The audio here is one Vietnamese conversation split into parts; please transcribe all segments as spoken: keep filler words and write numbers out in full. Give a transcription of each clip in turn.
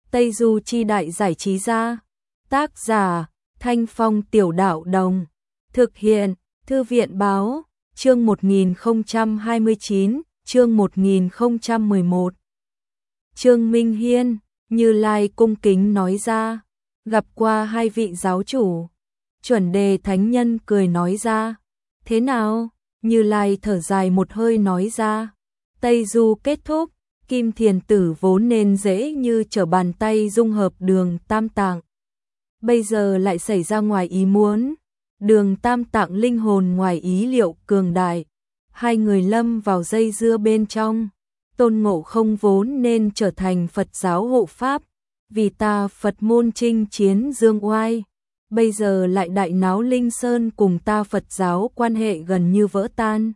Tây Du Chi Đại Giải Trí Gia. Tác giả Thanh Phong Tiểu Đạo Đồng. Thực hiện Thư viện Báo. Chương một nghìn không trăm hai mươi chín, chương một nghìn không trăm mười một. Trương Minh Hiên, Như Lai cung kính nói ra, gặp qua hai vị giáo chủ. Chuẩn Đề Thánh Nhân cười nói ra, thế nào? Như Lai thở dài một hơi nói ra, Tây Du kết thúc, Kim Thiền Tử vốn nên dễ như trở bàn tay dung hợp Đường Tam Tạng. Bây giờ lại xảy ra ngoài ý muốn, Đường Tam Tạng linh hồn ngoài ý liệu cường đại, hai người lâm vào dây dưa bên trong. Tôn Ngộ Không vốn nên trở thành Phật giáo hộ pháp, vì ta Phật môn chinh chiến dương oai, bây giờ lại đại náo Linh Sơn cùng ta Phật giáo quan hệ gần như vỡ tan.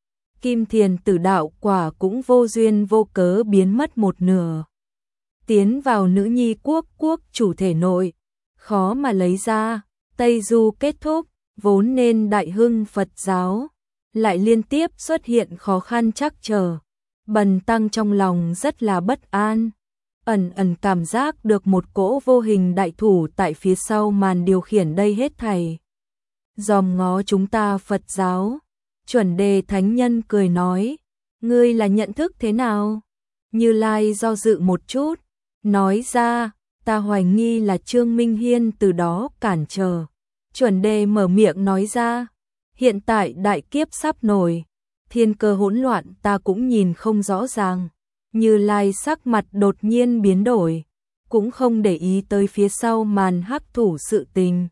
Kim Thiền Tử đạo quả cũng vô duyên vô cớ biến mất một nửa, tiến vào nữ nhi quốc quốc chủ thể nội, khó mà lấy ra. Tây Du kết thúc, vốn nên đại hưng Phật giáo, lại liên tiếp xuất hiện khó khăn trắc trở. Bần tăng trong lòng rất là bất an, ẩn ẩn cảm giác được một cỗ vô hình đại thủ tại phía sau màn điều khiển đây hết thảy, dòm ngó chúng ta Phật giáo. Chuẩn Đề Thánh Nhân cười nói, ngươi là nhận thức thế nào? Như Lai do dự một chút, nói ra, ta hoài nghi là Trương Minh Hiên từ đó cản trở. Chuẩn Đề mở miệng nói ra, hiện tại đại kiếp sắp nổi, thiên cơ hỗn loạn ta cũng nhìn không rõ ràng. Như Lai sắc mặt đột nhiên biến đổi, cũng không để ý tới phía sau màn hắc thủ sự tình.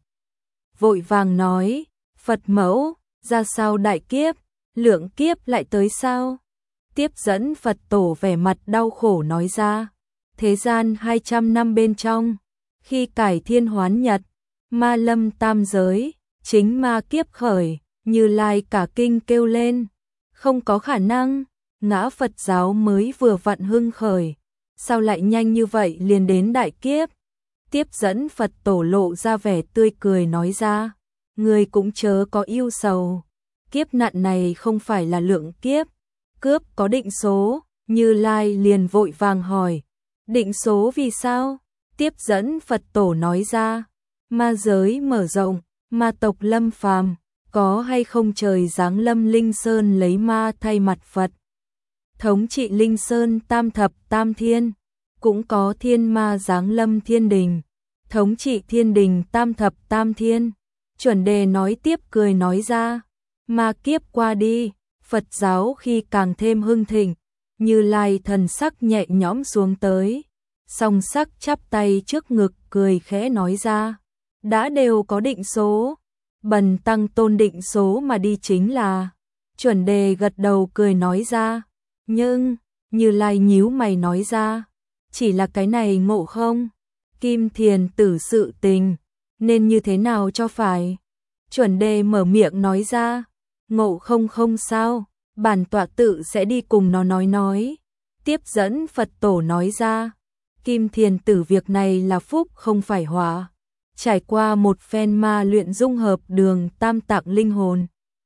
Vội vàng nói, Phật mẫu, ra sao đại kiếp, lượng kiếp lại tới sao? Tiếp dẫn Phật tổ vẻ mặt đau khổ nói ra, thế gian hai trăm năm bên trong, khi cải thiên hoán nhật, ma lâm tam giới, chính ma kiếp khởi. Như Lai cả kinh kêu lên, không có khả năng, ngã Phật giáo mới vừa vặn hưng khởi, sao lại nhanh như vậy liền đến đại kiếp? Tiếp dẫn Phật tổ lộ ra vẻ tươi cười nói ra, người cũng chớ có ưu sầu, kiếp nạn này không phải là lượng kiếp, cướp có định số. Như Lai liền vội vàng hỏi, định số vì sao? Tiếp dẫn Phật tổ nói ra, ma giới mở rộng, ma tộc lâm phàm, có hay không trời giáng lâm Linh Sơn lấy ma thay mặt Phật, thống trị Linh Sơn tam thập tam thiên, cũng có thiên ma giáng lâm thiên đình, thống trị thiên đình tam thập tam thiên. Chuẩn Đề nói tiếp cười nói ra, ma kiếp qua đi, Phật giáo khi càng thêm hưng thịnh. Như Lai thần sắc nhẹ nhõm xuống tới, song sắc chắp tay trước ngực cười khẽ nói ra, đã đều có định số, bần tăng tôn định số mà đi chính là. Chuẩn Đề gật đầu cười nói ra, nhưng, Như Lai nhíu mày nói ra, chỉ là cái này Ngộ Không, Kim Thiền Tử sự tình, nên như thế nào cho phải? Chuẩn Đề mở miệng nói ra, Ngộ Không không sao, bản tọa tự sẽ đi cùng nó nói nói. Tiếp dẫn Phật tổ nói ra, Kim Thiền Tử việc này là phúc không phải họa, trải qua một phen ma luyện dung hợp Đường Tam Tạng linh hồn,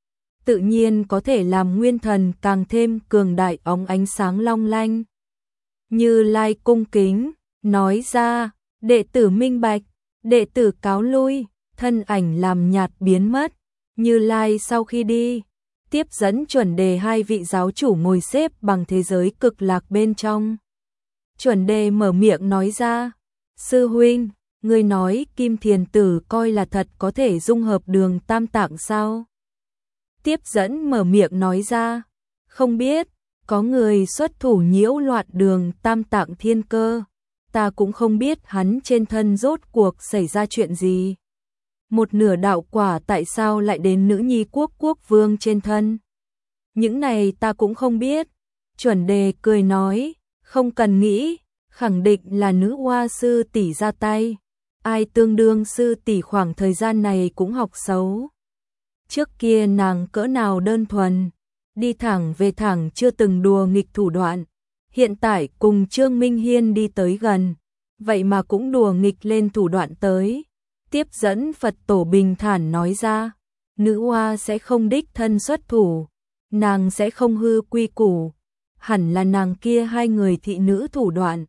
tự nhiên có thể làm nguyên thần càng thêm cường đại óng ánh sáng long lanh. Như Lai cung kính nói ra, đệ tử minh bạch, đệ tử cáo lui. Thân ảnh làm nhạt biến mất. Như Lai sau khi đi, tiếp dẫn Chuẩn Đề hai vị giáo chủ ngồi xếp bằng thế giới cực lạc bên trong. Chuẩn Đề mở miệng nói ra, sư huynh, ngươi nói Kim Thiền Tử coi là thật có thể dung hợp Đường Tam Tạng sao? Tiếp dẫn mở miệng nói ra, không biết, có người xuất thủ nhiễu loạn Đường Tam Tạng thiên cơ, ta cũng không biết hắn trên thân rốt cuộc xảy ra chuyện gì. Một nửa đạo quả tại sao lại đến nữ nhi quốc quốc vương trên thân? Những này ta cũng không biết. Chuẩn Đề cười nói, không cần nghĩ, khẳng định là nữ hoa sư tỷ ra tay. Ai tương đương sư tỷ khoảng thời gian này cũng học xấu. Trước kia nàng cỡ nào đơn thuần, đi thẳng về thẳng chưa từng đùa nghịch thủ đoạn. Hiện tại cùng Trương Minh Hiên đi tới gần, vậy mà cũng đùa nghịch lên thủ đoạn tới. Tiếp dẫn Phật tổ bình thản nói ra, nữ hoa sẽ không đích thân xuất thủ, nàng sẽ không hư quy củ, hẳn là nàng kia hai người thị nữ thủ đoạn,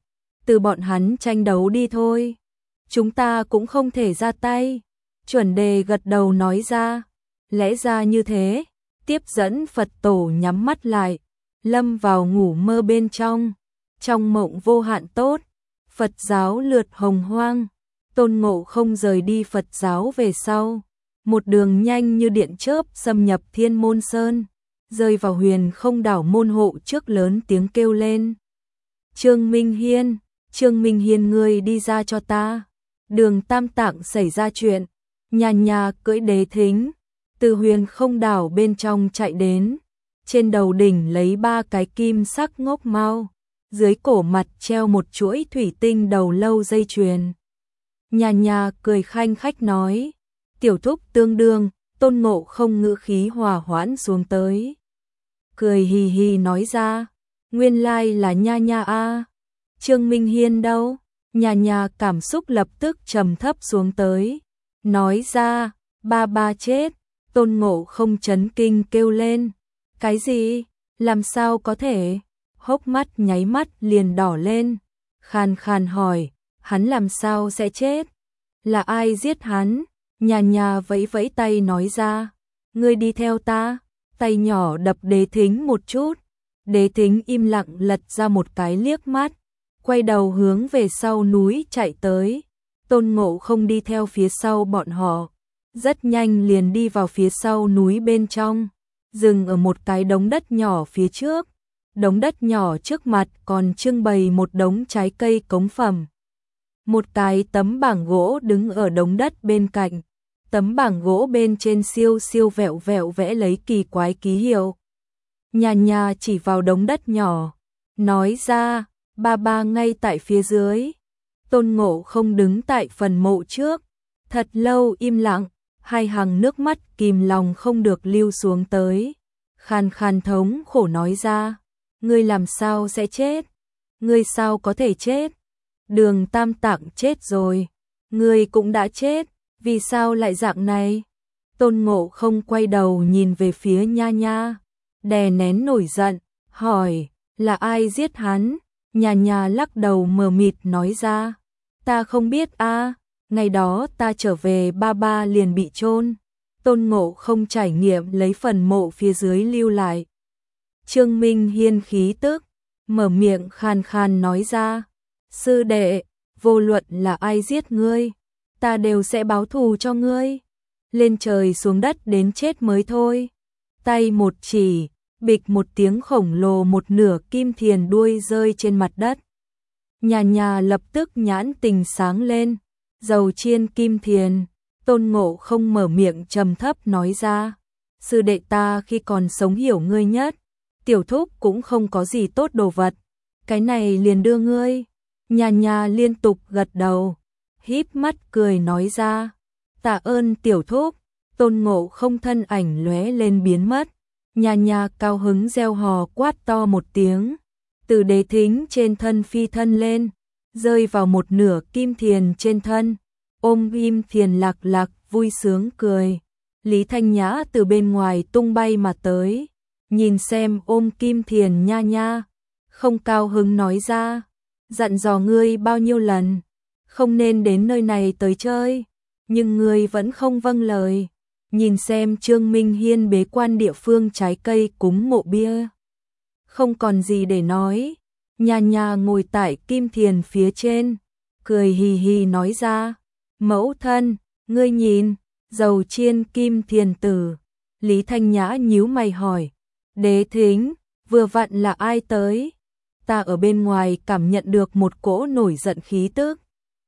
từ bọn hắn tranh đấu đi thôi. Chúng ta cũng không thể ra tay. Chuẩn đề gật đầu nói ra. Lẽ ra như thế, tiếp dẫn Phật tổ nhắm mắt lại, lâm vào ngủ mơ bên trong. Trong mộng vô hạn tốt, Phật giáo lượt hồng hoang, Tôn Ngộ Không rời đi Phật giáo về sau. Một đường nhanh như điện chớp xâm nhập Thiên Môn Sơn, rơi vào Huyền Không đảo môn hộ trước lớn tiếng kêu lên. Trương Minh Hiên, Trương Minh Hiên ngươi đi ra cho ta. Đường Tam Tạng xảy ra chuyện, nhà nhà cưỡi đế thính, từ Huyền Không đảo bên trong chạy đến. Trên đầu đỉnh lấy ba cái kim sắc ngốc mao, dưới cổ mặt treo một chuỗi thủy tinh đầu lâu dây chuyền. Nhà nhà cười khanh khách nói, tiểu thúc tương đương, Tôn Ngộ Không ngữ khí hòa hoãn xuống tới. Cười hì hì nói ra, nguyên lai là nha nha a. Trương Minh Hiên đâu? Nhà nhà cảm xúc lập tức trầm thấp xuống tới. Nói ra, ba ba chết. Tôn Ngộ Không chấn kinh kêu lên. Cái gì? Làm sao có thể? Hốc mắt nháy mắt liền đỏ lên. Khàn khàn hỏi, hắn làm sao sẽ chết? Là ai giết hắn? Nhà nhà vẫy vẫy tay nói ra, ngươi đi theo ta. Tay nhỏ đập Đế Thính một chút. Đế Thính im lặng lật ra một cái liếc mắt, quay đầu hướng về sau núi chạy tới. Tôn Ngộ Không đi theo phía sau bọn họ, rất nhanh liền đi vào phía sau núi bên trong, dừng ở một cái đống đất nhỏ phía trước. Đống đất nhỏ trước mặt còn trưng bày một đống trái cây cống phẩm. Một cái tấm bảng gỗ đứng ở đống đất bên cạnh. Tấm bảng gỗ bên trên siêu siêu vẹo vẹo vẽ lấy kỳ quái ký hiệu. Nhà nhà chỉ vào đống đất nhỏ, nói ra, ba ba ngay tại phía dưới. Tôn Ngộ Không đứng tại phần mộ trước, thật lâu im lặng, hai hàng nước mắt kìm lòng không được lưu xuống tới. Khàn khàn thống khổ nói ra, ngươi làm sao sẽ chết? Ngươi sao có thể chết? Đường Tam Tạng chết rồi, ngươi cũng đã chết, vì sao lại dạng này? Tôn Ngộ Không quay đầu nhìn về phía nha nha, đè nén nổi giận, hỏi, là ai giết hắn? Nha nha lắc đầu mờ mịt nói ra, ta không biết a, ngày đó ta trở về ba ba liền bị chôn. Tôn Ngộ Không trải nghiệm lấy phần mộ phía dưới lưu lại. Trương Minh Hiên khí tức, mở miệng khàn khàn nói ra, sư đệ, vô luận là ai giết ngươi, ta đều sẽ báo thù cho ngươi. Lên trời xuống đất đến chết mới thôi. Tay một chỉ, bịch một tiếng khổng lồ một nửa kim thiền đuôi rơi trên mặt đất. Nhà nhà lập tức nhãn tình sáng lên, dầu chiên kim thiền. Tôn Ngộ Không mở miệng trầm thấp nói ra, sư đệ ta khi còn sống hiểu ngươi nhất, tiểu thúc cũng không có gì tốt đồ vật, cái này liền đưa ngươi. Nhà nhà liên tục gật đầu, híp mắt cười nói ra, tạ ơn tiểu thúc. Tôn Ngộ Không thân ảnh lóe lên biến mất. Nhà nhà cao hứng reo hò quát to một tiếng, từ Đế Thính trên thân phi thân lên, rơi vào một nửa kim thiền trên thân, ôm kim thiền lạc lạc vui sướng cười. Lý Thanh Nhã từ bên ngoài tung bay mà tới, nhìn xem ôm kim thiền nha nha, không cao hứng nói ra, dặn dò ngươi bao nhiêu lần, không nên đến nơi này tới chơi, nhưng ngươi vẫn không vâng lời. Nhìn xem Trương Minh Hiên bế quan địa phương trái cây cúng mộ bia, không còn gì để nói. Nhà nhà ngồi tại kim thiền phía trên, cười hì hì nói ra, mẫu thân, ngươi nhìn, dầu chiên kim thiền tử. Lý Thanh Nhã nhíu mày hỏi, Đế Thính, vừa vặn là ai tới? Ta ở bên ngoài cảm nhận được một cỗ nổi giận khí tức.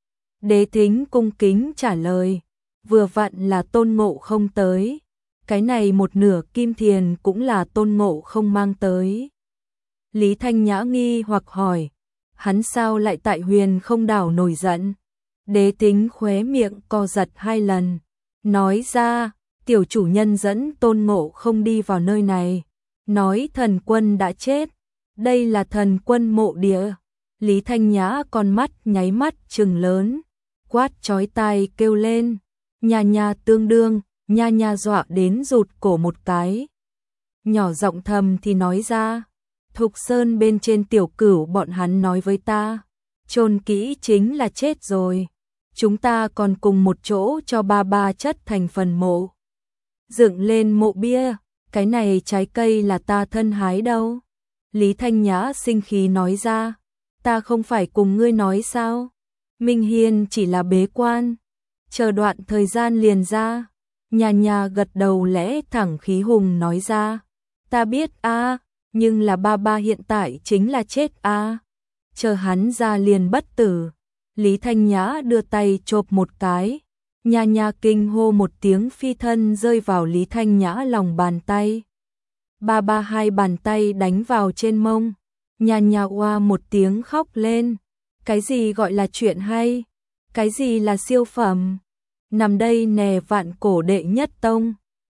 Đế Thính cung kính trả lời, vừa vặn là Tôn Ngộ Không tới, cái này một nửa kim thiền cũng là Tôn Ngộ Không mang tới. Lý Thanh Nhã nghi hoặc hỏi, hắn sao lại tại Huyền Không đảo nổi giận? Đế Thính khóe miệng co giật hai lần, nói ra, tiểu chủ nhân dẫn Tôn Ngộ Không đi vào nơi này, nói thần quân đã chết, đây là thần quân mộ địa. Lý Thanh Nhã con mắt nháy mắt trừng lớn, quát chói tai kêu lên, nhà nhà tương đương. Nha nha dọa đến rụt cổ một cái, nhỏ giọng thầm thì nói ra, Thục Sơn bên trên tiểu cửu bọn hắn nói với ta, chôn kỹ chính là chết rồi. Chúng ta còn cùng một chỗ cho ba ba chất thành phần mộ. Dựng lên mộ bia, cái này trái cây là ta thân hái đâu. Lý Thanh Nhã sinh khí nói ra, ta không phải cùng ngươi nói sao? Minh Hiên chỉ là bế quan, chờ đoạn thời gian liền ra. Nhà nhà gật đầu lẽ thẳng khí hùng nói ra, ta biết a, nhưng là ba ba hiện tại chính là chết a, chờ hắn ra liền bất tử. Lý Thanh Nhã đưa tay chộp một cái, nhà nhà kinh hô một tiếng phi thân rơi vào Lý Thanh Nhã lòng bàn tay. Ba ba hai bàn tay đánh vào trên mông, nhà nhà oa một tiếng khóc lên. Cái gì gọi là chuyện hay? Cái gì là siêu phẩm? Nằm đây nè vạn cổ đệ nhất tông.